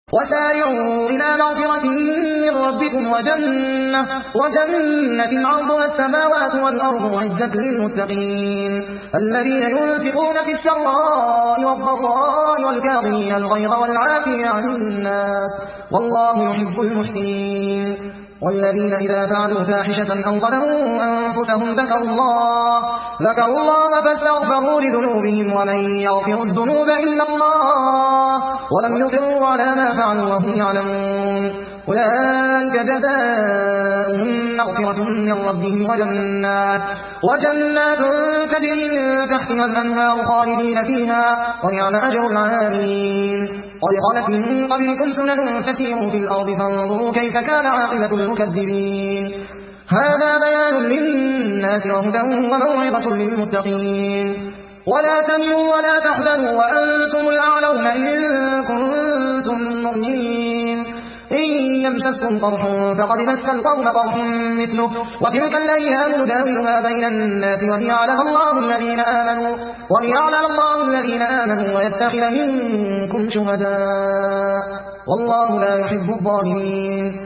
وسارعوا إلى مغفرة من ربكم وجنة عرضها السماوات والأرض أعدت للمتقين الذين ينفقون في السراء والضراء والكاظمين الغيظ والعافين عن الناس والله يحب المحسنين والذين إذا فعلوا فاحشة أو ظلموا أنفسهم ذكروا الله فاستغفروا لذنوبهم ومن يغفر الذنوب إلا الله ولم يصروا على ما فعلوا وهم يعلمون أولئك جزاؤهم مغفرة من ربهم وجنات تجري من تحتها الأنهار خالدين فيها ونعم أجر العاملين قد خلت من قبلكم سنن فسيروا في الأرض فانظروا كيف كان عاقبة المكذبين هذا بيان للناس وهدى وموعظة للمتقين ولا تهنوا ولا تحزنوا وأنتم الأعلون إن كنتم مؤمنين إن يمسسكم قرح فقد مس القوم قرح مثله وتلك الأيام نداولها بين الناس وليعلم الله الذين آمنوا ويتخذ منكم شهداء والله لا يحب الظالمين